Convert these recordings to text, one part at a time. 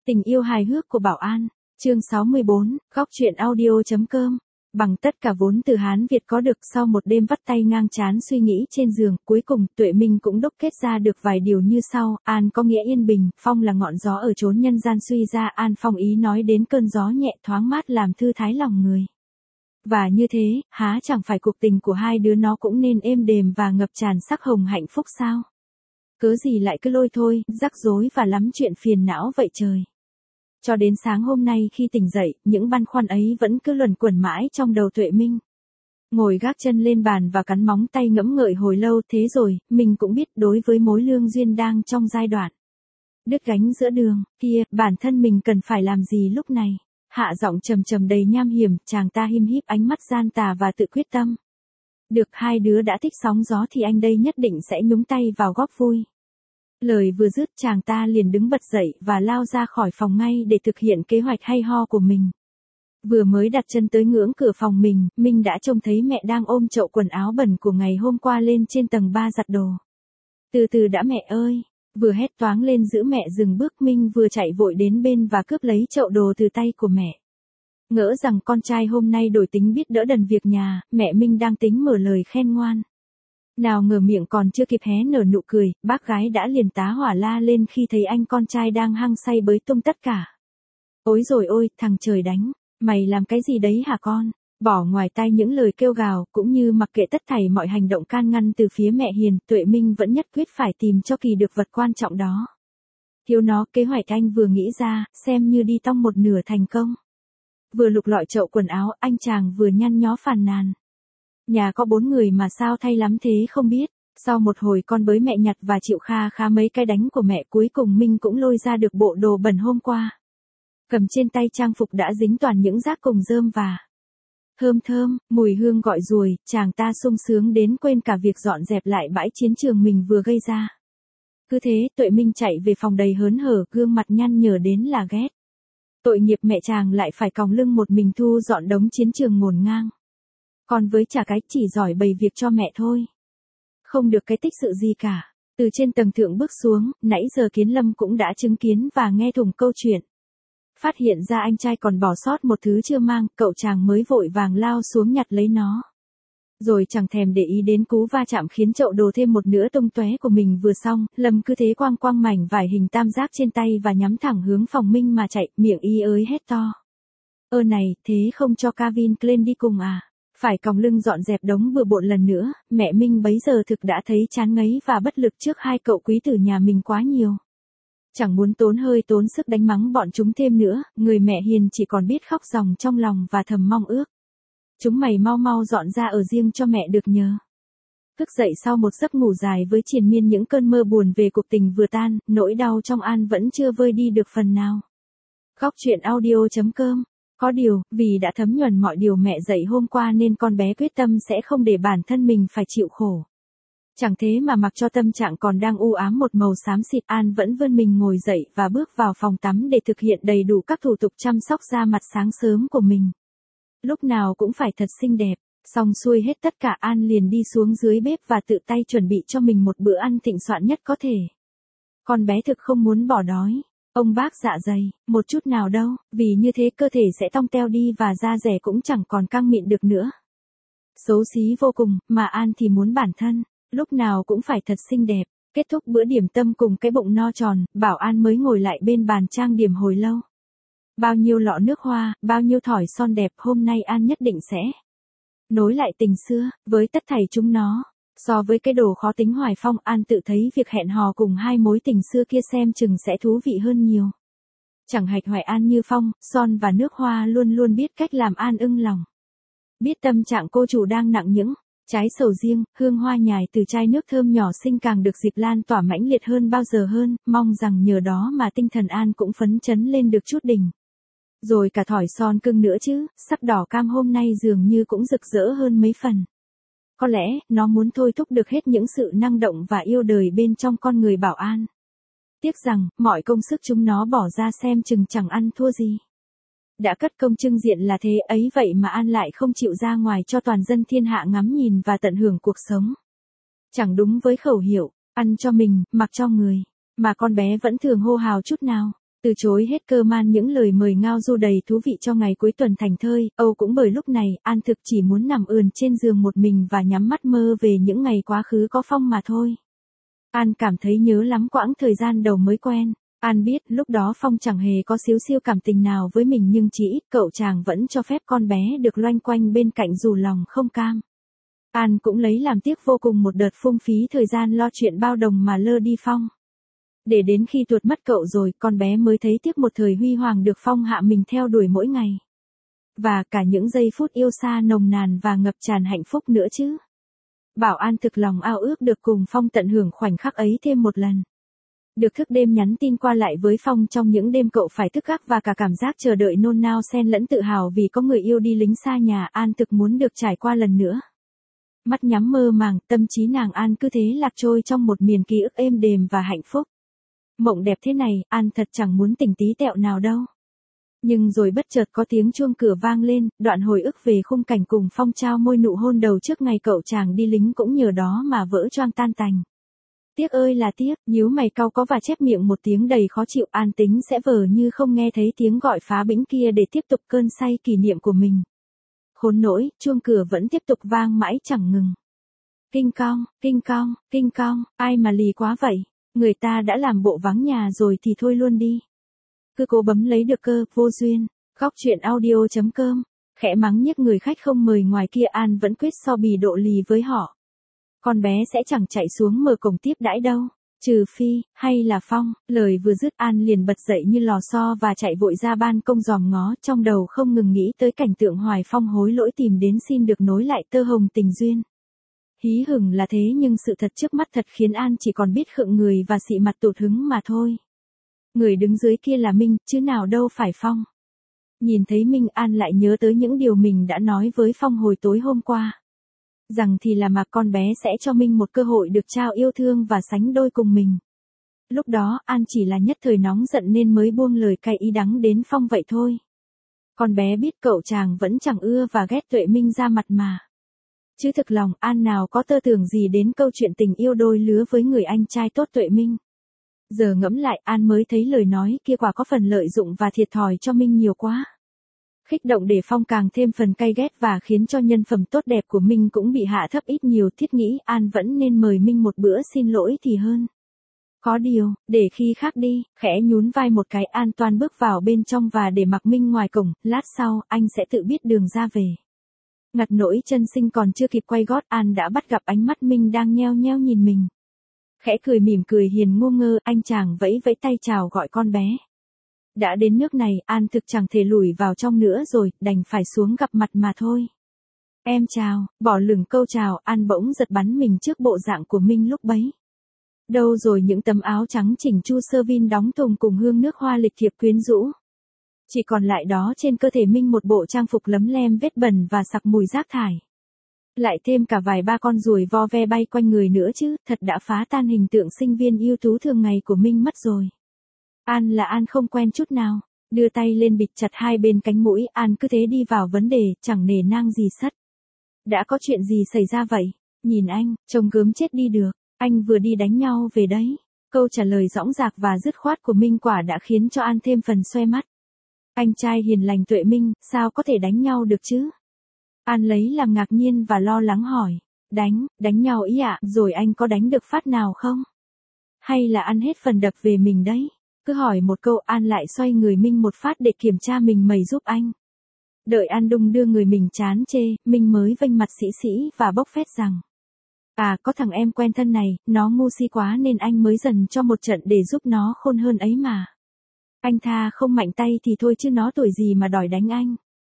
Tình yêu hài hước của Bảo An, chương 64, góc truyện audio.com. Bằng tất cả vốn từ Hán Việt có được, sau một đêm vắt tay ngang chán suy nghĩ trên giường, cuối cùng Tuệ Minh cũng đúc kết ra được vài điều như sau. An có nghĩa yên bình, phong là ngọn gió ở chốn nhân gian, suy ra An phong ý nói đến cơn gió nhẹ thoáng mát làm thư thái lòng người. Và như thế, há chẳng phải cuộc tình của hai đứa nó cũng nên êm đềm và ngập tràn sắc hồng hạnh phúc sao? Cớ gì lại cứ lôi thôi, rắc rối và lắm chuyện phiền não vậy trời. Cho đến sáng hôm nay khi tỉnh dậy, những băn khoăn ấy vẫn cứ luẩn quẩn mãi trong đầu Tuệ Minh. Ngồi gác chân lên bàn và cắn móng tay ngẫm ngợi hồi lâu, thế rồi, mình cũng biết đối với mối lương duyên đang trong giai đoạn đứt gánh giữa đường, kia, bản thân mình cần phải làm gì lúc này? Hạ giọng trầm trầm đầy nham hiểm, chàng ta him híp ánh mắt gian tà và tự quyết tâm. Được, hai đứa đã thích sóng gió thì anh đây nhất định sẽ nhúng tay vào góp vui. Lời vừa dứt, chàng ta liền đứng bật dậy và lao ra khỏi phòng ngay để thực hiện kế hoạch hay ho của mình. Vừa mới đặt chân tới ngưỡng cửa phòng mình, Minh đã trông thấy mẹ đang ôm chậu quần áo bẩn của ngày hôm qua lên trên tầng 3 giặt đồ. Từ từ đã mẹ ơi, vừa hét toáng lên giữ mẹ dừng bước, Minh vừa chạy vội đến bên và cướp lấy chậu đồ từ tay của mẹ. Ngỡ rằng con trai hôm nay đổi tính biết đỡ đần việc nhà, mẹ Minh đang tính mở lời khen ngoan. Nào ngờ miệng còn chưa kịp hé nở nụ cười, bác gái đã liền tá hỏa la lên khi thấy anh con trai đang hăng say bới tung tất cả. Ôi rồi ôi, thằng trời đánh, mày làm cái gì đấy hả con? Bỏ ngoài tai những lời kêu gào, cũng như mặc kệ tất thảy mọi hành động can ngăn từ phía mẹ Hiền, Tuệ Minh vẫn nhất quyết phải tìm cho kỳ được vật quan trọng đó. Thiếu nó, kế hoạch anh vừa nghĩ ra, xem như đi tong một nửa thành công. Vừa lục lọi chậu quần áo, anh chàng vừa nhăn nhó phàn nàn. Nhà có 4 người mà sao thay lắm thế không biết. Sau một hồi con bới mẹ nhặt và chịu kha khá mấy cái đánh của mẹ, cuối cùng Minh cũng lôi ra được bộ đồ bẩn hôm qua. Cầm trên tay trang phục đã dính toàn những rác cùng rơm và thơm thơm, mùi hương gọi ruồi, chàng ta sung sướng đến quên cả việc dọn dẹp lại bãi chiến trường mình vừa gây ra. Cứ thế, Tuệ Minh chạy về phòng đầy hớn hở, gương mặt nhăn nhở đến là ghét. Tội nghiệp mẹ chàng lại phải còng lưng một mình thu dọn đống chiến trường ngổn ngang. Còn với chả cái chỉ giỏi bày việc cho mẹ thôi. Không được cái tích sự gì cả. Từ trên tầng thượng bước xuống, nãy giờ Kiến Lâm cũng đã chứng kiến và nghe thủng câu chuyện. Phát hiện ra anh trai còn bỏ sót một thứ chưa mang, cậu chàng mới vội vàng lao xuống nhặt lấy nó. Rồi chẳng thèm để ý đến cú va chạm khiến chậu đồ thêm một nửa tung tóe của mình vừa xong, Lâm cứ thế quăng quăng mảnh vải hình tam giác trên tay và nhắm thẳng hướng phòng Minh mà chạy, miệng y ới hét to. Ơ này, thế không cho Calvin Klein đi cùng à? Phải còng lưng dọn dẹp đống bừa bộn lần nữa, mẹ Minh bấy giờ thực đã thấy chán ngấy và bất lực trước hai cậu quý tử nhà mình quá nhiều. Chẳng muốn tốn hơi tốn sức đánh mắng bọn chúng thêm nữa, người mẹ Hiền chỉ còn biết khóc ròng trong lòng và thầm mong ước. Chúng mày mau mau dọn ra ở riêng cho mẹ được nhờ. Thức dậy sau một giấc ngủ dài với triền miên những cơn mơ buồn về cuộc tình vừa tan, nỗi đau trong An vẫn chưa vơi đi được phần nào. Góc truyện audio.com. Có điều, vì đã thấm nhuần mọi điều mẹ dạy hôm qua nên con bé quyết tâm sẽ không để bản thân mình phải chịu khổ. Chẳng thế mà mặc cho tâm trạng còn đang u ám một màu xám xịt, An vẫn vươn mình ngồi dậy và bước vào phòng tắm để thực hiện đầy đủ các thủ tục chăm sóc da mặt sáng sớm của mình. Lúc nào cũng phải thật xinh đẹp, xong xuôi hết tất cả An liền đi xuống dưới bếp và tự tay chuẩn bị cho mình một bữa ăn thịnh soạn nhất có thể. Con bé thực không muốn bỏ đói. Ông bác dạ dày, một chút nào đâu, vì như thế cơ thể sẽ tong teo đi và da dẻ cũng chẳng còn căng mịn được nữa. Xấu xí vô cùng, mà An thì muốn bản thân, lúc nào cũng phải thật xinh đẹp. Kết thúc bữa điểm tâm cùng cái bụng no tròn, Bảo An mới ngồi lại bên bàn trang điểm hồi lâu. Bao nhiêu lọ nước hoa, bao nhiêu thỏi son đẹp, hôm nay An nhất định sẽ nối lại tình xưa, với tất thảy chúng nó. So với cái đồ khó tính Hoài Phong, An tự thấy việc hẹn hò cùng hai mối tình xưa kia xem chừng sẽ thú vị hơn nhiều. Chẳng hạch hoài An như Phong, son và nước hoa luôn luôn biết cách làm An ưng lòng. Biết tâm trạng cô chủ đang nặng những trái sầu riêng, hương hoa nhài từ chai nước thơm nhỏ xinh càng được dịp lan tỏa mãnh liệt hơn bao giờ hơn, mong rằng nhờ đó mà tinh thần An cũng phấn chấn lên được chút đỉnh. Rồi cả thỏi son cưng nữa chứ, sắc đỏ cam hôm nay dường như cũng rực rỡ hơn mấy phần. Có lẽ, nó muốn thôi thúc được hết những sự năng động và yêu đời bên trong con người Bảo An. Tiếc rằng, mọi công sức chúng nó bỏ ra xem chừng chẳng ăn thua gì. Đã cất công trưng diện là thế ấy vậy mà An lại không chịu ra ngoài cho toàn dân thiên hạ ngắm nhìn và tận hưởng cuộc sống. Chẳng đúng với khẩu hiệu, ăn cho mình, mặc cho người, mà con bé vẫn thường hô hào chút nào. Từ chối hết cơ man những lời mời ngao du đầy thú vị cho ngày cuối tuần thành thơi, Âu cũng bởi lúc này, An thực chỉ muốn nằm ườn trên giường một mình và nhắm mắt mơ về những ngày quá khứ có Phong mà thôi. An cảm thấy nhớ lắm quãng thời gian đầu mới quen. An biết lúc đó Phong chẳng hề có xíu xiu cảm tình nào với mình nhưng chỉ ít cậu chàng vẫn cho phép con bé được loanh quanh bên cạnh dù lòng không cam. An cũng lấy làm tiếc vô cùng một đợt phung phí thời gian lo chuyện bao đồng mà lơ đi Phong. Để đến khi tuột mất cậu rồi, con bé mới thấy tiếc một thời huy hoàng được Phong hạ mình theo đuổi mỗi ngày. Và cả những giây phút yêu xa nồng nàn và ngập tràn hạnh phúc nữa chứ. Bảo An thực lòng ao ước được cùng Phong tận hưởng khoảnh khắc ấy thêm một lần. Được thức đêm nhắn tin qua lại với Phong trong những đêm cậu phải thức gác và cả cảm giác chờ đợi nôn nao xen lẫn tự hào vì có người yêu đi lính xa nhà, An thực muốn được trải qua lần nữa. Mắt nhắm mơ màng, tâm trí nàng An cứ thế lạc trôi trong một miền ký ức êm đềm và hạnh phúc. Mộng đẹp thế này, An thật chẳng muốn tỉnh tí tẹo nào đâu. Nhưng rồi bất chợt có tiếng chuông cửa vang lên, đoạn hồi ức về khung cảnh cùng Phong trao môi nụ hôn đầu trước ngày cậu chàng đi lính cũng nhờ đó mà vỡ choang tan tành. Tiếc ơi là tiếc, nhíu mày cau có và chép miệng một tiếng đầy khó chịu, An tính sẽ vờ như không nghe thấy tiếng gọi phá bĩnh kia để tiếp tục cơn say kỷ niệm của mình. Khốn nỗi, chuông cửa vẫn tiếp tục vang mãi chẳng ngừng. Kinh cong, kinh cong, kinh cong, ai mà lì quá vậy, người ta đã làm bộ vắng nhà rồi thì thôi luôn đi. Cứ cố bấm lấy được cơ, vô duyên. Góc chuyện audio.com, khẽ mắng nhức người khách không mời ngoài kia, An vẫn quyết so bì độ lì với họ. Con bé sẽ chẳng chạy xuống mở cổng tiếp đãi đâu. Trừ phi, hay là Phong. Lời vừa dứt An liền bật dậy như lò xo và chạy vội ra ban công dòm ngó, trong đầu không ngừng nghĩ tới cảnh tượng Hoài Phong hối lỗi tìm đến xin được nối lại tơ hồng tình duyên. Hí hửng là thế nhưng sự thật trước mắt thật khiến An chỉ còn biết khựng người và xị mặt tụt hứng mà thôi. Người đứng dưới kia là Minh, chứ nào đâu phải Phong. Nhìn thấy Minh, An lại nhớ tới những điều mình đã nói với Phong hồi tối hôm qua. Rằng thì là mà con bé sẽ cho Minh một cơ hội được trao yêu thương và sánh đôi cùng mình. Lúc đó An chỉ là nhất thời nóng giận nên mới buông lời cay ý đắng đến Phong vậy thôi. Con bé biết cậu chàng vẫn chẳng ưa và ghét Tuệ Minh ra mặt mà. Chứ thực lòng An nào có tơ tưởng gì đến câu chuyện tình yêu đôi lứa với người anh trai tốt Tuệ Minh. Giờ ngẫm lại An mới thấy lời nói kia quả có phần lợi dụng và thiệt thòi cho Minh nhiều quá. Khích động để Phong càng thêm phần cay ghét và khiến cho nhân phẩm tốt đẹp của Minh cũng bị hạ thấp ít nhiều, thiết nghĩ An vẫn nên mời Minh một bữa xin lỗi thì hơn. Có điều, để khi khác đi, khẽ nhún vai một cái An toan bước vào bên trong và để mặc Minh ngoài cổng, lát sau anh sẽ tự biết đường ra về. Ngặt nỗi chân sinh còn chưa kịp quay gót An đã bắt gặp ánh mắt Minh đang nheo nheo nhìn mình. Khẽ cười mỉm cười hiền ngu ngơ, anh chàng vẫy vẫy tay chào gọi con bé. Đã đến nước này, An thực chẳng thể lủi vào trong nữa rồi, đành phải xuống gặp mặt mà thôi. Em chào, bỏ lửng câu chào, An bỗng giật bắn mình trước bộ dạng của Minh lúc bấy. Đâu rồi những tấm áo trắng chỉnh chu sơ vin đóng thùng cùng hương nước hoa lịch thiệp quyến rũ. Chỉ còn lại đó trên cơ thể Minh một bộ trang phục lấm lem vết bẩn và sặc mùi rác thải. Lại thêm cả vài ba con ruồi vo ve bay quanh người nữa chứ, thật đã phá tan hình tượng sinh viên ưu tú thường ngày của Minh mất rồi. An là An không quen chút nào, đưa tay lên bịt chặt hai bên cánh mũi, An cứ thế đi vào vấn đề, chẳng nề nang gì sất. Đã có chuyện gì xảy ra vậy? Nhìn anh, trông gớm chết đi được, anh vừa đi đánh nhau về đấy. Câu trả lời dõng dạc và dứt khoát của Minh quả đã khiến cho An thêm phần xoe mắt. Anh trai hiền lành Tuệ Minh, sao có thể đánh nhau được chứ? An lấy làm ngạc nhiên và lo lắng hỏi. Đánh nhau ý ạ, rồi anh có đánh được phát nào không? Hay là ăn hết phần đập về mình đấy? Cứ hỏi một câu An lại xoay người Minh một phát để kiểm tra mình mày giúp anh. Đợi An đung đưa người mình chán chê, Minh mới vênh mặt sĩ sĩ và bốc phét rằng. À có thằng em quen thân này, nó ngu si quá nên anh mới dần cho một trận để giúp nó khôn hơn ấy mà. Anh tha không mạnh tay thì thôi chứ nó tuổi gì mà đòi đánh anh.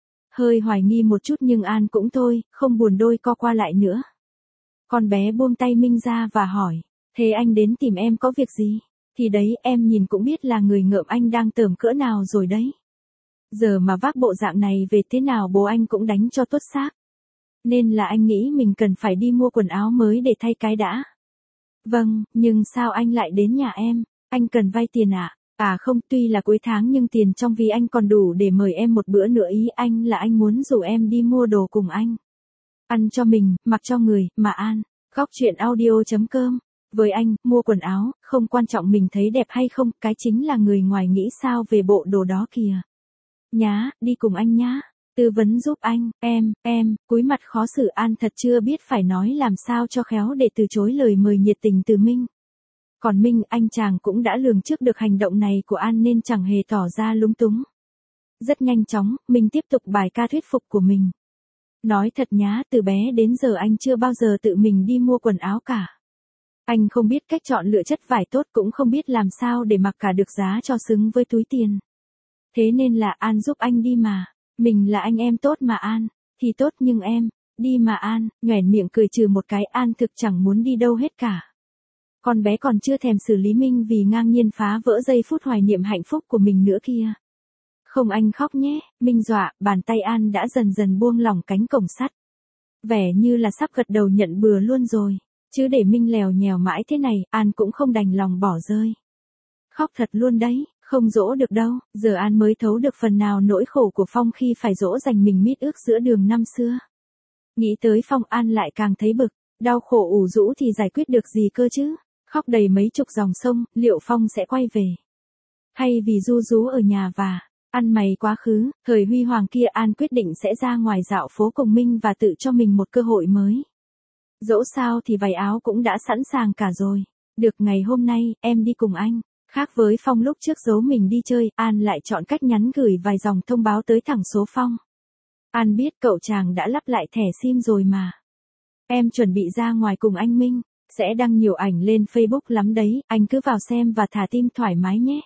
Hơi hoài nghi một chút nhưng An cũng thôi, không buồn đôi co qua lại nữa. Con bé buông tay Minh ra và hỏi, thế anh đến tìm em có việc gì? Thì đấy em nhìn cũng biết là người ngợm anh đang tởm cỡ nào rồi đấy. Giờ mà vác bộ dạng này về thế nào bố anh cũng đánh cho tuốt xác. Nên là anh nghĩ mình cần phải đi mua quần áo mới để thay cái đã. Vâng, nhưng sao anh lại đến nhà em? Anh cần vay tiền ạ? À không, tuy là cuối tháng nhưng tiền trong ví anh còn đủ để mời em một bữa nữa, ý anh là anh muốn rủ em đi mua đồ cùng anh. Ăn cho mình, mặc cho người, mà An. Góc chuyện audio.com Với anh, mua quần áo, không quan trọng mình thấy đẹp hay không, cái chính là người ngoài nghĩ sao về bộ đồ đó kìa. Nhá, đi cùng anh nhá. Tư vấn giúp anh, cúi mặt khó xử An thật chưa biết phải nói làm sao cho khéo để từ chối lời mời nhiệt tình từ Minh. Còn Minh, anh chàng cũng đã lường trước được hành động này của An nên chẳng hề tỏ ra lúng túng. Rất nhanh chóng, Minh tiếp tục bài ca thuyết phục của mình. Nói thật nhá, từ bé đến giờ anh chưa bao giờ tự mình đi mua quần áo cả. Anh không biết cách chọn lựa chất vải tốt cũng không biết làm sao để mặc cả được giá cho xứng với túi tiền. Thế nên là An giúp anh đi mà. Mình là anh em tốt mà An. Thì tốt nhưng em, đi mà An, nhoẻn miệng cười trừ một cái An thực chẳng muốn đi đâu hết cả. Con bé còn chưa thèm xử lý Minh vì ngang nhiên phá vỡ giây phút hoài niệm hạnh phúc của mình nữa kia. Không anh khóc nhé, Minh dọa, bàn tay An đã dần dần buông lỏng cánh cổng sắt. Vẻ như là sắp gật đầu nhận bừa luôn rồi. Chứ để Minh lèo nhèo mãi thế này, An cũng không đành lòng bỏ rơi. Khóc thật luôn đấy, không dỗ được đâu, giờ An mới thấu được phần nào nỗi khổ của Phong khi phải dỗ dành mình mít ướt giữa đường năm xưa. Nghĩ tới Phong An lại càng thấy bực, đau khổ ủ rũ thì giải quyết được gì cơ chứ, khóc đầy mấy chục dòng sông, liệu Phong sẽ quay về? Hay vì ru rú ở nhà và ăn mày quá khứ, thời huy hoàng kia An quyết định sẽ ra ngoài dạo phố cùng Minh và tự cho mình một cơ hội mới. Dẫu sao thì váy áo cũng đã sẵn sàng cả rồi. Được ngày hôm nay, em đi cùng anh. Khác với Phong lúc trước giấu mình đi chơi, An lại chọn cách nhắn gửi vài dòng thông báo tới thẳng số Phong. An biết cậu chàng đã lắp lại thẻ SIM rồi mà. Em chuẩn bị ra ngoài cùng anh Minh, sẽ đăng nhiều ảnh lên Facebook lắm đấy, anh cứ vào xem và thả tim thoải mái nhé.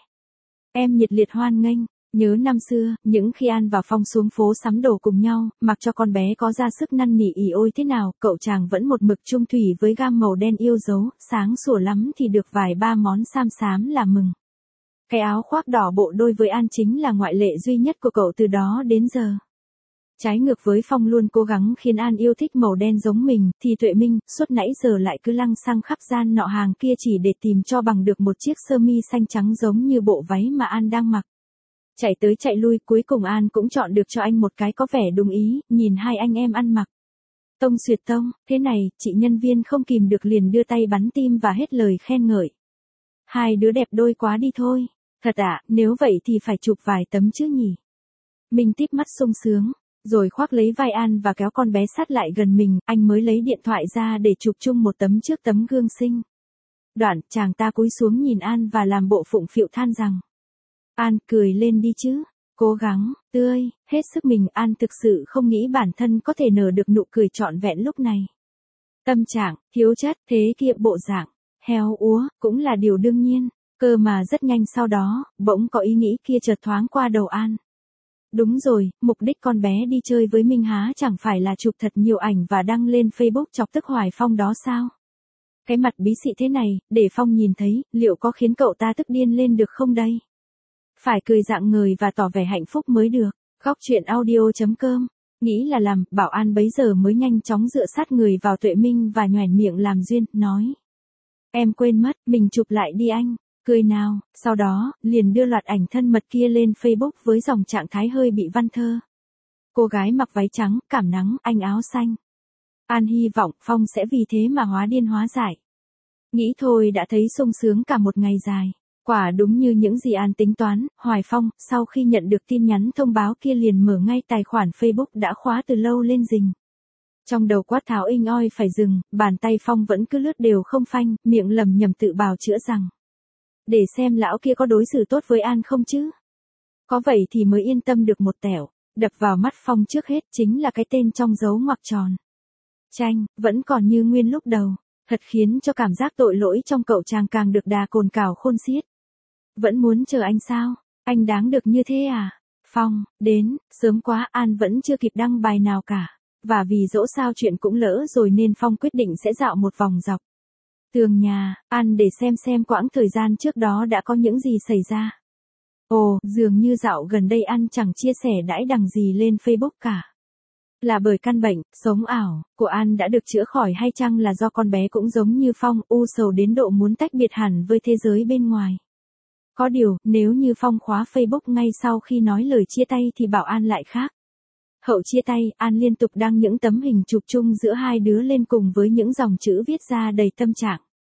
Em nhiệt liệt hoan nghênh. Nhớ năm xưa, những khi An và Phong xuống phố sắm đồ cùng nhau, mặc cho con bé có ra sức năn nỉ ỉ ôi thế nào, cậu chàng vẫn một mực chung thủy với gam màu đen yêu dấu, sáng sủa lắm thì được vài ba món sam xám là mừng. Cái áo khoác đỏ bộ đôi với An chính là ngoại lệ duy nhất của cậu từ đó đến giờ. Trái ngược với Phong luôn cố gắng khiến An yêu thích màu đen giống mình, thì Tuệ Minh, suốt nãy giờ lại cứ lăng xăng khắp gian nọ hàng kia chỉ để tìm cho bằng được một chiếc sơ mi xanh trắng giống như bộ váy mà An đang mặc. Chạy tới chạy lui cuối cùng An cũng chọn được cho anh một cái có vẻ đúng ý, nhìn hai anh em ăn mặc. Tông xuyệt tông, thế này, chị nhân viên không kìm được liền đưa tay bắn tim và hết lời khen ngợi. Hai đứa đẹp đôi quá đi thôi. Thật ạ, nếu vậy thì phải chụp vài tấm chứ nhỉ. Mình típ mắt sung sướng, rồi khoác lấy vai An và kéo con bé sát lại gần mình, anh mới lấy điện thoại ra để chụp chung một tấm trước tấm gương xinh. Đoạn, chàng ta cúi xuống nhìn An và làm bộ phụng phịu than rằng. An, cười lên đi chứ. Cố gắng, tươi, hết sức mình. An thực sự không nghĩ bản thân có thể nở được nụ cười trọn vẹn lúc này. Tâm trạng, thiếu chất, thế kia bộ dạng, heo úa, cũng là điều đương nhiên. Cơ mà rất nhanh sau đó, bỗng có ý nghĩ kia chợt thoáng qua đầu An. Đúng rồi, mục đích con bé đi chơi với Minh há chẳng phải là chụp thật nhiều ảnh và đăng lên Facebook chọc tức Hoài Phong đó sao? Cái mặt bí xị thế này, để Phong nhìn thấy, liệu có khiến cậu ta tức điên lên được không đây? Phải cười rạng ngời và tỏ vẻ hạnh phúc mới được. Góc chuyện audio.com. Nghĩ là làm, bảo An bấy giờ mới nhanh chóng dựa sát người vào Tuệ Minh và nhoẻn miệng làm duyên, nói. Em quên mất, mình chụp lại đi anh. Cười nào, sau đó, liền đưa loạt ảnh thân mật kia lên Facebook với dòng trạng thái hơi bị văn thơ. Cô gái mặc váy trắng, cảm nắng, anh áo xanh. An hy vọng Phong sẽ vì thế mà hóa điên hóa dại. Nghĩ thôi đã thấy sung sướng cả một ngày dài. Quả đúng như những gì An tính toán, Hoài Phong, sau khi nhận được tin nhắn thông báo kia liền mở ngay tài khoản Facebook đã khóa từ lâu lên rình. Trong đầu quát tháo inh oi phải dừng, bàn tay Phong vẫn cứ lướt đều không phanh, miệng lầm nhầm tự bào chữa rằng. Để xem lão kia có đối xử tốt với An không chứ. Có vậy thì mới yên tâm được một tẻo, đập vào mắt Phong trước hết chính là cái tên trong dấu ngoặc tròn. Chanh, vẫn còn như nguyên lúc đầu, thật khiến cho cảm giác tội lỗi trong cậu chàng càng được đà cồn cào khôn xiết. Vẫn muốn chờ anh sao? Anh đáng được như thế à? Phong, đến, sớm quá An vẫn chưa kịp đăng bài nào cả. Và vì dẫu sao chuyện cũng lỡ rồi nên Phong quyết định sẽ dạo một vòng dọc tường nhà, An để xem quãng thời gian trước đó đã có những gì xảy ra. Ồ, dường như dạo gần đây An chẳng chia sẻ đãi đằng gì lên Facebook cả. Là bởi căn bệnh, sống ảo, của An đã được chữa khỏi hay chăng là do con bé cũng giống như Phong, u sầu đến độ muốn tách biệt hẳn với thế giới bên ngoài. Có điều, nếu như Phong khóa Facebook ngay sau khi nói lời chia tay thì bảo An lại khác. Hậu chia tay, An liên tục đăng những tấm hình chụp chung giữa hai đứa lên cùng với những dòng chữ viết ra đầy tâm trạng.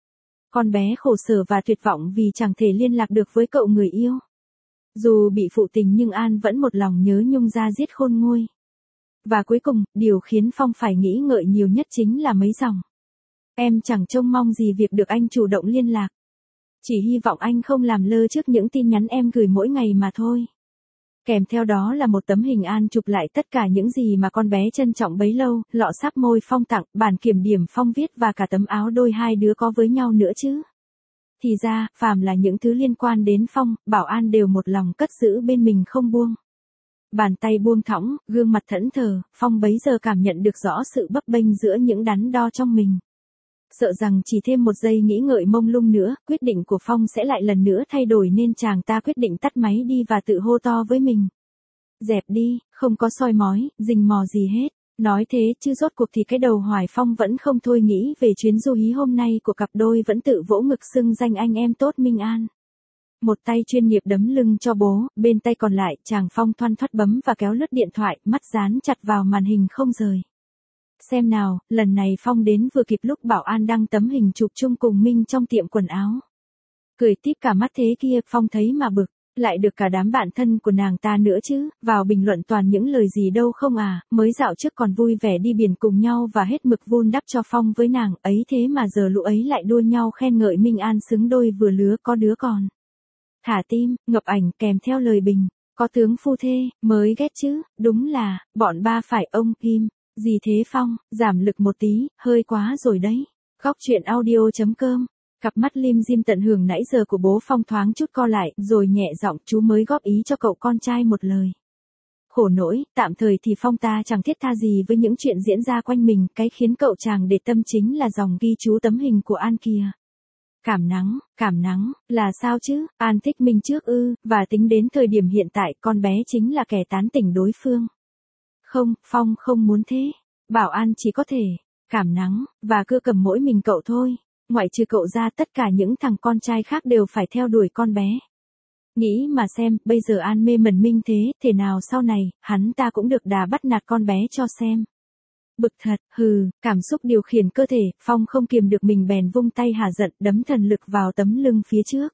Con bé khổ sở và tuyệt vọng vì chẳng thể liên lạc được với cậu người yêu. Dù bị phụ tình nhưng An vẫn một lòng nhớ nhung ra giết khôn nguôi. Và cuối cùng, điều khiến Phong phải nghĩ ngợi nhiều nhất chính là mấy dòng. Em chẳng trông mong gì việc được anh chủ động liên lạc. Chỉ hy vọng anh không làm lơ trước những tin nhắn em gửi mỗi ngày mà thôi. Kèm theo đó là một tấm hình An chụp lại tất cả những gì mà con bé trân trọng bấy lâu, lọ sáp môi Phong tặng, bản kiểm điểm Phong viết và cả tấm áo đôi hai đứa có với nhau nữa chứ. Thì ra, phàm là những thứ liên quan đến Phong, Bảo An đều một lòng cất giữ bên mình không buông. Bàn tay buông thõng, gương mặt thẫn thờ, Phong bấy giờ cảm nhận được rõ sự bấp bênh giữa những đắn đo trong mình. Sợ rằng chỉ thêm một giây nghĩ ngợi mông lung nữa, quyết định của Phong sẽ lại lần nữa thay đổi nên chàng ta quyết định tắt máy đi và tự hô to với mình. Dẹp đi, không có soi mói, rình mò gì hết. Nói thế chứ rốt cuộc thì cái đầu Hoài Phong vẫn không thôi nghĩ về chuyến du hí hôm nay của cặp đôi vẫn tự vỗ ngực xưng danh anh em tốt Minh An. Một tay chuyên nghiệp đấm lưng cho bố, bên tay còn lại chàng Phong thoăn thoắt bấm và kéo lướt điện thoại, mắt dán chặt vào màn hình không rời. Xem nào, lần này Phong đến vừa kịp lúc Bảo An đăng tấm hình chụp chung cùng Minh trong tiệm quần áo. Cười tít cả mắt thế kia, Phong thấy mà bực, lại được cả đám bạn thân của nàng ta nữa chứ, vào bình luận toàn những lời gì đâu không à, mới dạo trước còn vui vẻ đi biển cùng nhau và hết mực vun đắp cho Phong với nàng, ấy thế mà giờ lũ ấy lại đua nhau khen ngợi Minh An xứng đôi vừa lứa có đứa còn. Thả tim, ngập ảnh kèm theo lời bình, có tướng phu thê, mới ghét chứ, đúng là, bọn ba phải ông Kim. Gì thế Phong, giảm lực một tí, hơi quá rồi đấy. Góc chuyện audio.com. Cặp mắt lim dim tận hưởng nãy giờ của bố Phong thoáng chút co lại, rồi nhẹ giọng chú mới góp ý cho cậu con trai một lời. Khổ nỗi, tạm thời thì Phong ta chẳng thiết tha gì với những chuyện diễn ra quanh mình, cái khiến cậu chàng để tâm chính là dòng ghi chú tấm hình của An kìa. Cảm nắng, là sao chứ, An thích mình trước ư, và tính đến thời điểm hiện tại con bé chính là kẻ tán tỉnh đối phương. Không, Phong không muốn thế. Bảo An chỉ có thể cảm nắng, và cứ cầm mỗi mình cậu thôi. Ngoại trừ cậu ra tất cả những thằng con trai khác đều phải theo đuổi con bé. Nghĩ mà xem, bây giờ An mê mẩn Minh thế, thế nào sau này, hắn ta cũng được đà bắt nạt con bé cho xem. Bực thật, cảm xúc điều khiển cơ thể, Phong không kiềm được mình bèn vung tay hả giận đấm thần lực vào tấm lưng phía trước.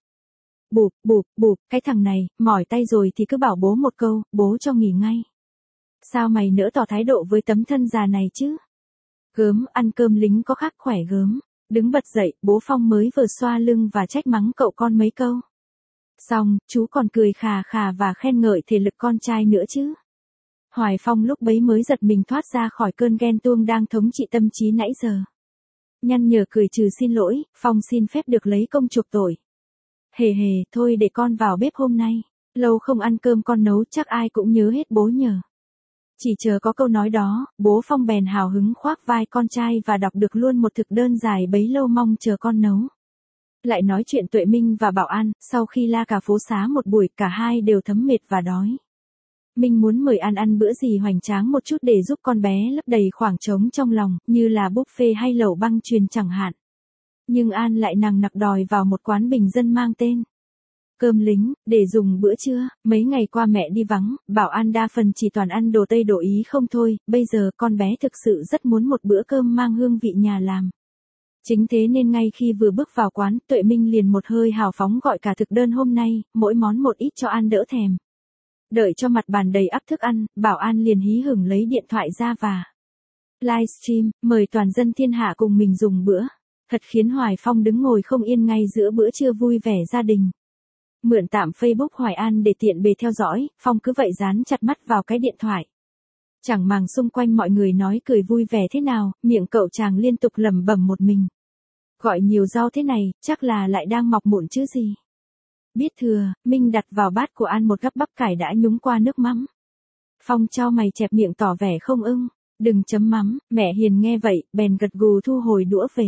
Bụp, cái thằng này, mỏi tay rồi thì cứ bảo bố một câu, bố cho nghỉ ngay. Sao mày nỡ tỏ thái độ với tấm thân già này chứ? Gớm, ăn cơm lính có khác khỏe gớm. Đứng bật dậy, bố Phong mới vừa xoa lưng và trách mắng cậu con mấy câu. Xong, chú còn cười khà khà và khen ngợi thể lực con trai nữa chứ. Hoài Phong lúc bấy mới giật mình thoát ra khỏi cơn ghen tuông đang thống trị tâm trí nãy giờ. Nhăn nhở cười trừ xin lỗi, Phong xin phép được lấy công chuộc tội. Hề, thôi để con vào bếp hôm nay. Lâu không ăn cơm con nấu chắc ai cũng nhớ hết bố nhờ. Chỉ chờ có câu nói đó, bố Phong bèn hào hứng khoác vai con trai và đọc được luôn một thực đơn dài bấy lâu mong chờ con nấu. Lại nói chuyện Tuệ Minh và Bảo An, sau khi la cả phố xá một buổi cả hai đều thấm mệt và đói. Minh muốn mời An ăn bữa gì hoành tráng một chút để giúp con bé lấp đầy khoảng trống trong lòng, như là buffet hay lẩu băng chuyền chẳng hạn. Nhưng An lại nằng nặc đòi vào một quán bình dân mang tên Cơm Lính, để dùng bữa trưa. Mấy ngày qua mẹ đi vắng, Bảo An đa phần chỉ toàn ăn đồ Tây đồ Ý không thôi, bây giờ con bé thực sự rất muốn một bữa cơm mang hương vị nhà làm. Chính thế nên ngay khi vừa bước vào quán, Tuệ Minh liền một hơi hào phóng gọi cả thực đơn hôm nay, mỗi món một ít cho An đỡ thèm. Đợi cho mặt bàn đầy ắp thức ăn, Bảo An liền hí hửng lấy điện thoại ra và livestream, mời toàn dân thiên hạ cùng mình dùng bữa. Thật khiến Hoài Phong đứng ngồi không yên ngay giữa bữa trưa vui vẻ gia đình. Mượn tạm Facebook Hoài An để tiện bề theo dõi, Phong cứ vậy dán chặt mắt vào cái điện thoại. Chẳng màng xung quanh mọi người nói cười vui vẻ thế nào, miệng cậu chàng liên tục lẩm bẩm một mình. Gọi nhiều rau thế này, chắc là lại đang mọc mụn chứ gì. Biết thừa, Minh đặt vào bát của An một gắp bắp cải đã nhúng qua nước mắm. Phong chau mày chẹp miệng tỏ vẻ không ưng. Đừng chấm mắm, mẹ hiền nghe vậy, bèn gật gù thu hồi đũa về.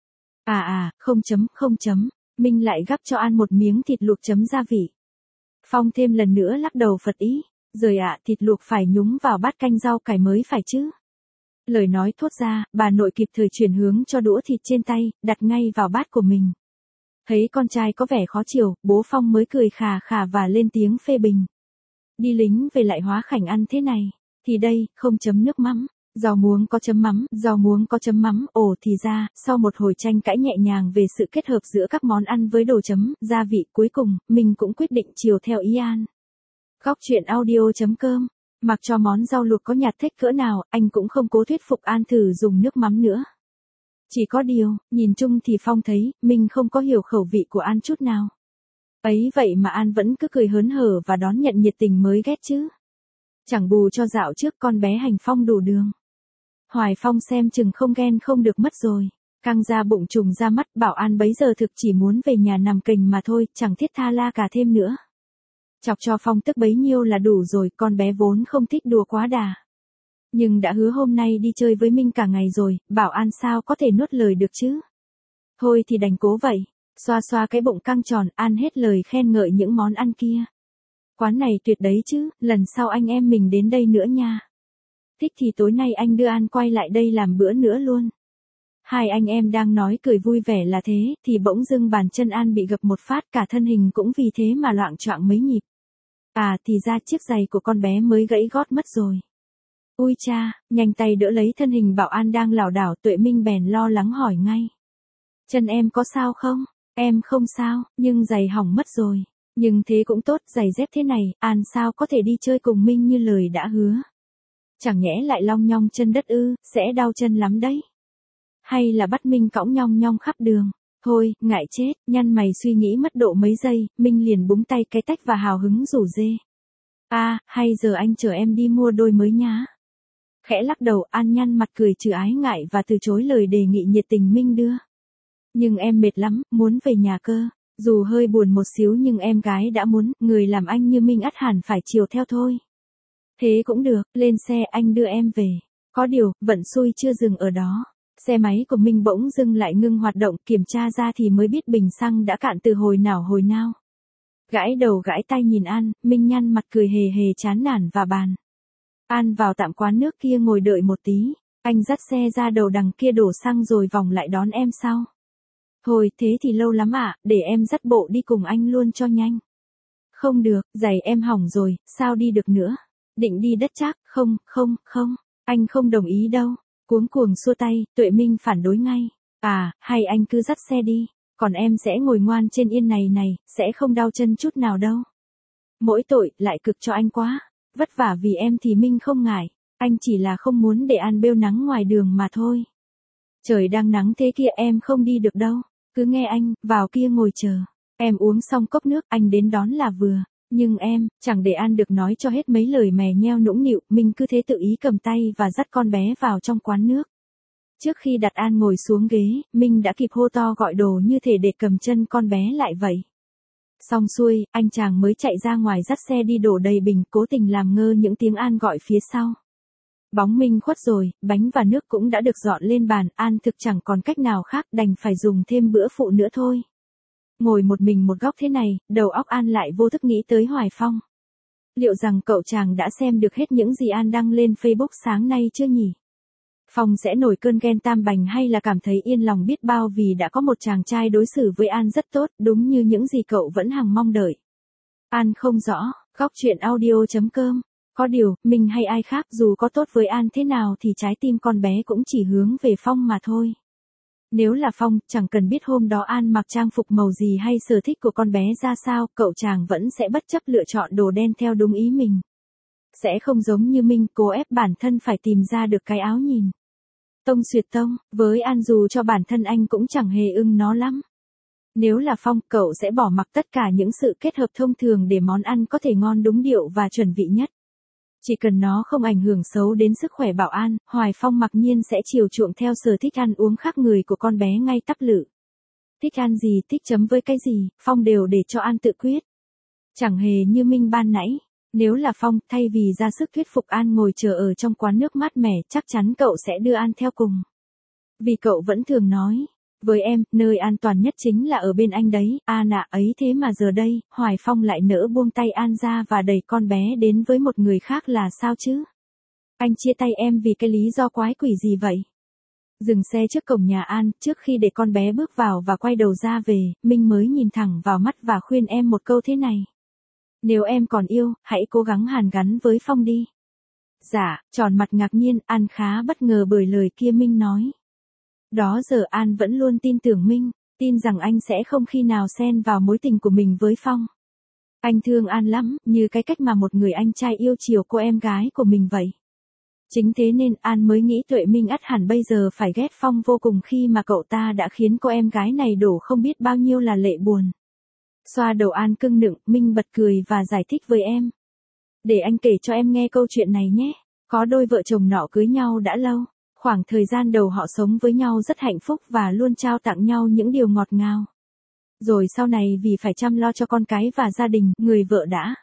Không chấm. Minh lại gắp cho An một miếng thịt luộc chấm gia vị. Phong thêm lần nữa lắc đầu phật ý. Rồi thịt luộc phải nhúng vào bát canh rau cải mới phải chứ. Lời nói thốt ra, bà nội kịp thời chuyển hướng cho đũa thịt trên tay, đặt ngay vào bát của mình. Thấy con trai có vẻ khó chịu, bố Phong mới cười khà khà và lên tiếng phê bình. Đi lính về lại hóa khảnh ăn thế này, thì đây, không chấm nước mắm. Rau muống có chấm mắm, ồ thì ra, sau một hồi tranh cãi nhẹ nhàng về sự kết hợp giữa các món ăn với đồ chấm, gia vị, cuối cùng, mình cũng quyết định chiều theo ý An. Góc chuyện audio.com. Mặc cho món rau luộc có nhạt thích cỡ nào, anh cũng không cố thuyết phục An thử dùng nước mắm nữa. Chỉ có điều, nhìn chung thì Phong thấy, mình không có hiểu khẩu vị của An chút nào. Ấy vậy mà An vẫn cứ cười hớn hở và đón nhận nhiệt tình mới ghét chứ. Chẳng bù cho dạo trước con bé hành Phong đủ đường. Hoài Phong xem chừng không ghen không được mất rồi. Căng ra bụng trùng ra mắt, bảo An bấy giờ thực chỉ muốn về nhà nằm cành mà thôi, chẳng thiết tha la cả thêm nữa. Chọc cho Phong tức bấy nhiêu là đủ rồi, con bé vốn không thích đùa quá đà. Nhưng đã hứa hôm nay đi chơi với Minh cả ngày rồi, bảo An sao có thể nuốt lời được chứ. Thôi thì đành cố vậy. Xoa xoa cái bụng căng tròn, An hết lời khen ngợi những món ăn kia. Quán này tuyệt đấy chứ, lần sau anh em mình đến đây nữa nha. Thích thì tối nay anh đưa An quay lại đây làm bữa nữa luôn. Hai anh em đang nói cười vui vẻ là thế, thì bỗng dưng bàn chân An bị gập một phát, cả thân hình cũng vì thế mà loạng choạng mấy nhịp. À thì ra chiếc giày của con bé mới gãy gót mất rồi. Ui cha, nhanh tay đỡ lấy thân hình bảo An đang lảo đảo, Tuệ Minh bèn lo lắng hỏi ngay. Chân em có sao không? Em không sao, nhưng giày hỏng mất rồi. Nhưng thế cũng tốt, giày dép thế này, An sao có thể đi chơi cùng Minh như lời đã hứa. Chẳng nhẽ lại long nhong chân đất ư, sẽ đau chân lắm đấy. Hay là bắt Minh cõng nhong nhong khắp đường. Thôi, ngại chết, nhăn mày suy nghĩ mất độ mấy giây, Minh liền búng tay cái tách và hào hứng rủ dê. À, hay giờ anh chở em đi mua đôi mới nhá. Khẽ lắc đầu, An nhăn mặt cười trừ ái ngại và từ chối lời đề nghị nhiệt tình Minh đưa. Nhưng em mệt lắm, muốn về nhà cơ. Dù hơi buồn một xíu nhưng em gái đã muốn, người làm anh như Minh ắt hẳn phải chiều theo thôi. Thế cũng được, lên xe anh đưa em về. Có điều, vận xui chưa dừng ở đó. Xe máy của Minh bỗng dưng lại ngưng hoạt động, kiểm tra ra thì mới biết bình xăng đã cạn từ hồi nào. Gãi đầu gãi tay nhìn An, Minh nhăn mặt cười hề hề chán nản và bàn. An vào tạm quán nước kia ngồi đợi một tí. Anh dắt xe ra đầu đằng kia đổ xăng rồi vòng lại đón em sau. Thôi thế thì lâu lắm ạ, để em dắt bộ đi cùng anh luôn cho nhanh. Không được, giày em hỏng rồi, sao đi được nữa. Định đi đất chắc, không, anh không đồng ý đâu. Cuống cuồng xua tay, Tuệ Minh phản đối ngay. À, hay anh cứ dắt xe đi, còn em sẽ ngồi ngoan trên yên này, sẽ không đau chân chút nào đâu. Mỗi tội, lại cực cho anh quá. Vất vả vì em thì Minh không ngại, anh chỉ là không muốn để An bêu nắng ngoài đường mà thôi. Trời đang nắng thế kia em không đi được đâu, cứ nghe anh, vào kia ngồi chờ. Em uống xong cốc nước, anh đến đón là vừa. Nhưng em, chẳng để An được nói cho hết mấy lời mè nheo nũng nịu, Minh cứ thế tự ý cầm tay và dắt con bé vào trong quán nước. Trước khi đặt An ngồi xuống ghế, Minh đã kịp hô to gọi đồ như thể để cầm chân con bé lại vậy. Xong xuôi, anh chàng mới chạy ra ngoài dắt xe đi đổ đầy bình, cố tình làm ngơ những tiếng An gọi phía sau. Bóng Minh khuất rồi, bánh và nước cũng đã được dọn lên bàn, An thực chẳng còn cách nào khác, đành phải dùng thêm bữa phụ nữa thôi. Ngồi một mình một góc thế này, đầu óc An lại vô thức nghĩ tới Hoài Phong. Liệu rằng cậu chàng đã xem được hết những gì An đăng lên Facebook sáng nay chưa nhỉ? Phong sẽ nổi cơn ghen tam bành hay là cảm thấy yên lòng biết bao vì đã có một chàng trai đối xử với An rất tốt, đúng như những gì cậu vẫn hằng mong đợi. An không rõ, góc chuyện audio.com. Có điều, mình hay ai khác dù có tốt với An thế nào thì trái tim con bé cũng chỉ hướng về Phong mà thôi. Nếu là Phong, chẳng cần biết hôm đó An mặc trang phục màu gì hay sở thích của con bé ra sao, cậu chàng vẫn sẽ bất chấp lựa chọn đồ đen theo đúng ý mình. Sẽ không giống như Minh cố ép bản thân phải tìm ra được cái áo nhìn. Tông xuyệt tông, với An dù cho bản thân anh cũng chẳng hề ưng nó lắm. Nếu là Phong, cậu sẽ bỏ mặc tất cả những sự kết hợp thông thường để món ăn có thể ngon đúng điệu và chuẩn vị nhất. Chỉ cần nó không ảnh hưởng xấu đến sức khỏe bảo An, Hoài Phong mặc nhiên sẽ chiều chuộng theo sở thích ăn uống khác người của con bé ngay tắp lự. Thích ăn gì, thích chấm với cái gì, Phong đều để cho An tự quyết. Chẳng hề như Minh ban nãy. Nếu là Phong, thay vì ra sức thuyết phục An ngồi chờ ở trong quán nước mát mẻ, chắc chắn cậu sẽ đưa An theo cùng. Vì cậu vẫn thường nói, với em, nơi an toàn nhất chính là ở bên anh đấy, An ạ ấy thế mà giờ đây, Hoài Phong lại nỡ buông tay An ra và đẩy con bé đến với một người khác là sao chứ? Anh chia tay em vì cái lý do quái quỷ gì vậy? Dừng xe trước cổng nhà An, trước khi để con bé bước vào và quay đầu ra về, Minh mới nhìn thẳng vào mắt và khuyên em một câu thế này. Nếu em còn yêu, hãy cố gắng hàn gắn với Phong đi. Dạ, tròn mặt ngạc nhiên, An khá bất ngờ bởi lời kia Minh nói. Đó giờ An vẫn luôn tin tưởng Minh, tin rằng anh sẽ không khi nào xen vào mối tình của mình với Phong. Anh thương An lắm, như cái cách mà một người anh trai yêu chiều cô em gái của mình vậy. Chính thế nên An mới nghĩ Tuệ Minh ắt hẳn bây giờ phải ghét Phong vô cùng khi mà cậu ta đã khiến cô em gái này đổ không biết bao nhiêu là lệ buồn. Xoa đầu An cưng nựng, Minh bật cười và giải thích với em. Để anh kể cho em nghe câu chuyện này nhé. Có đôi vợ chồng nọ cưới nhau đã lâu. Khoảng thời gian đầu họ sống với nhau rất hạnh phúc và luôn trao tặng nhau những điều ngọt ngào. Rồi sau này vì phải chăm lo cho con cái và gia đình, người vợ đã.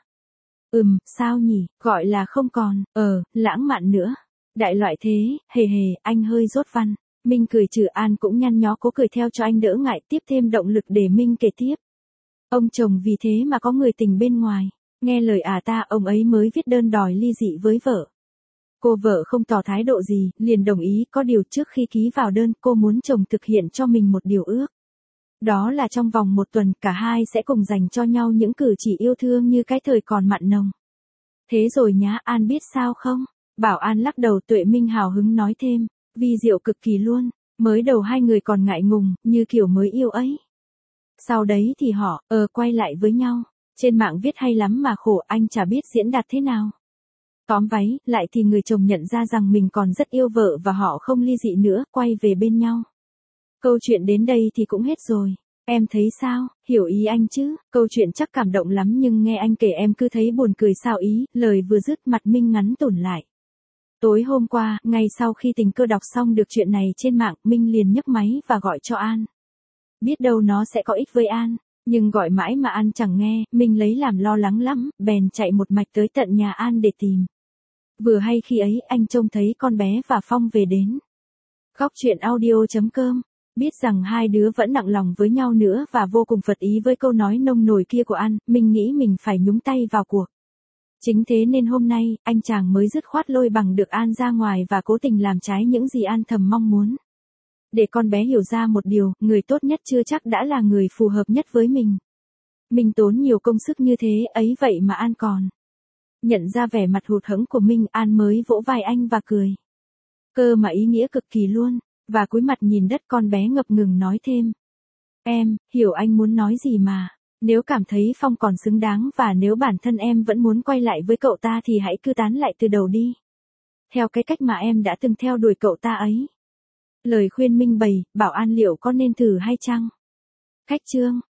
Sao nhỉ, gọi là không còn, lãng mạn nữa. Đại loại thế, hề, anh hơi dốt văn. Minh cười trừ, An cũng nhăn nhó cố cười theo cho anh đỡ ngại, tiếp thêm động lực để Minh kể tiếp. Ông chồng vì thế mà có người tình bên ngoài. Nghe lời ông ấy mới viết đơn đòi ly dị với vợ. Cô vợ không tỏ thái độ gì, liền đồng ý, có điều trước khi ký vào đơn cô muốn chồng thực hiện cho mình một điều ước. Đó là trong vòng 1 tuần cả hai sẽ cùng dành cho nhau những cử chỉ yêu thương như cái thời còn mặn nồng. Thế rồi nhá, An biết sao không? Bảo An lắc đầu. Tuệ Minh hào hứng nói thêm, vi diệu cực kỳ luôn, mới đầu hai người còn ngại ngùng, như kiểu mới yêu ấy. Sau đấy thì họ, quay lại với nhau. Trên mạng viết hay lắm mà khổ, anh chả biết diễn đạt thế nào. Tóm váy, lại thì người chồng nhận ra rằng mình còn rất yêu vợ và họ không ly dị nữa, quay về bên nhau. Câu chuyện đến đây thì cũng hết rồi. Em thấy sao, hiểu ý anh chứ? Câu chuyện chắc cảm động lắm nhưng nghe anh kể em cứ thấy buồn cười sao ý, lời vừa dứt mặt Minh ngắn tủn lại. Tối hôm qua, ngay sau khi tình cờ đọc xong được chuyện này trên mạng, Minh liền nhấc máy và gọi cho An. Biết đâu nó sẽ có ích với An, nhưng gọi mãi mà An chẳng nghe, Minh lấy làm lo lắng lắm, bèn chạy một mạch tới tận nhà An để tìm. Vừa hay khi ấy, anh trông thấy con bé và Phong về đến. Góc truyện audio.com. Biết rằng hai đứa vẫn nặng lòng với nhau nữa và vô cùng phật ý với câu nói nông nổi kia của An, Minh nghĩ mình phải nhúng tay vào cuộc. Chính thế nên hôm nay, anh chàng mới dứt khoát lôi bằng được An ra ngoài và cố tình làm trái những gì An thầm mong muốn. Để con bé hiểu ra một điều, người tốt nhất chưa chắc đã là người phù hợp nhất với mình. Mình tốn nhiều công sức như thế ấy vậy mà An còn. Nhận ra vẻ mặt hụt hẫng của Minh, An mới vỗ vai anh và cười. Cơ mà ý nghĩa cực kỳ luôn. Và cúi mặt nhìn đất, con bé ngập ngừng nói thêm. Em, hiểu anh muốn nói gì mà. Nếu cảm thấy Phong còn xứng đáng và nếu bản thân em vẫn muốn quay lại với cậu ta thì hãy cứ tán lại từ đầu đi. Theo cái cách mà em đã từng theo đuổi cậu ta ấy. Lời khuyên Minh bày, bảo An liệu có nên thử hay chăng? Khách chương.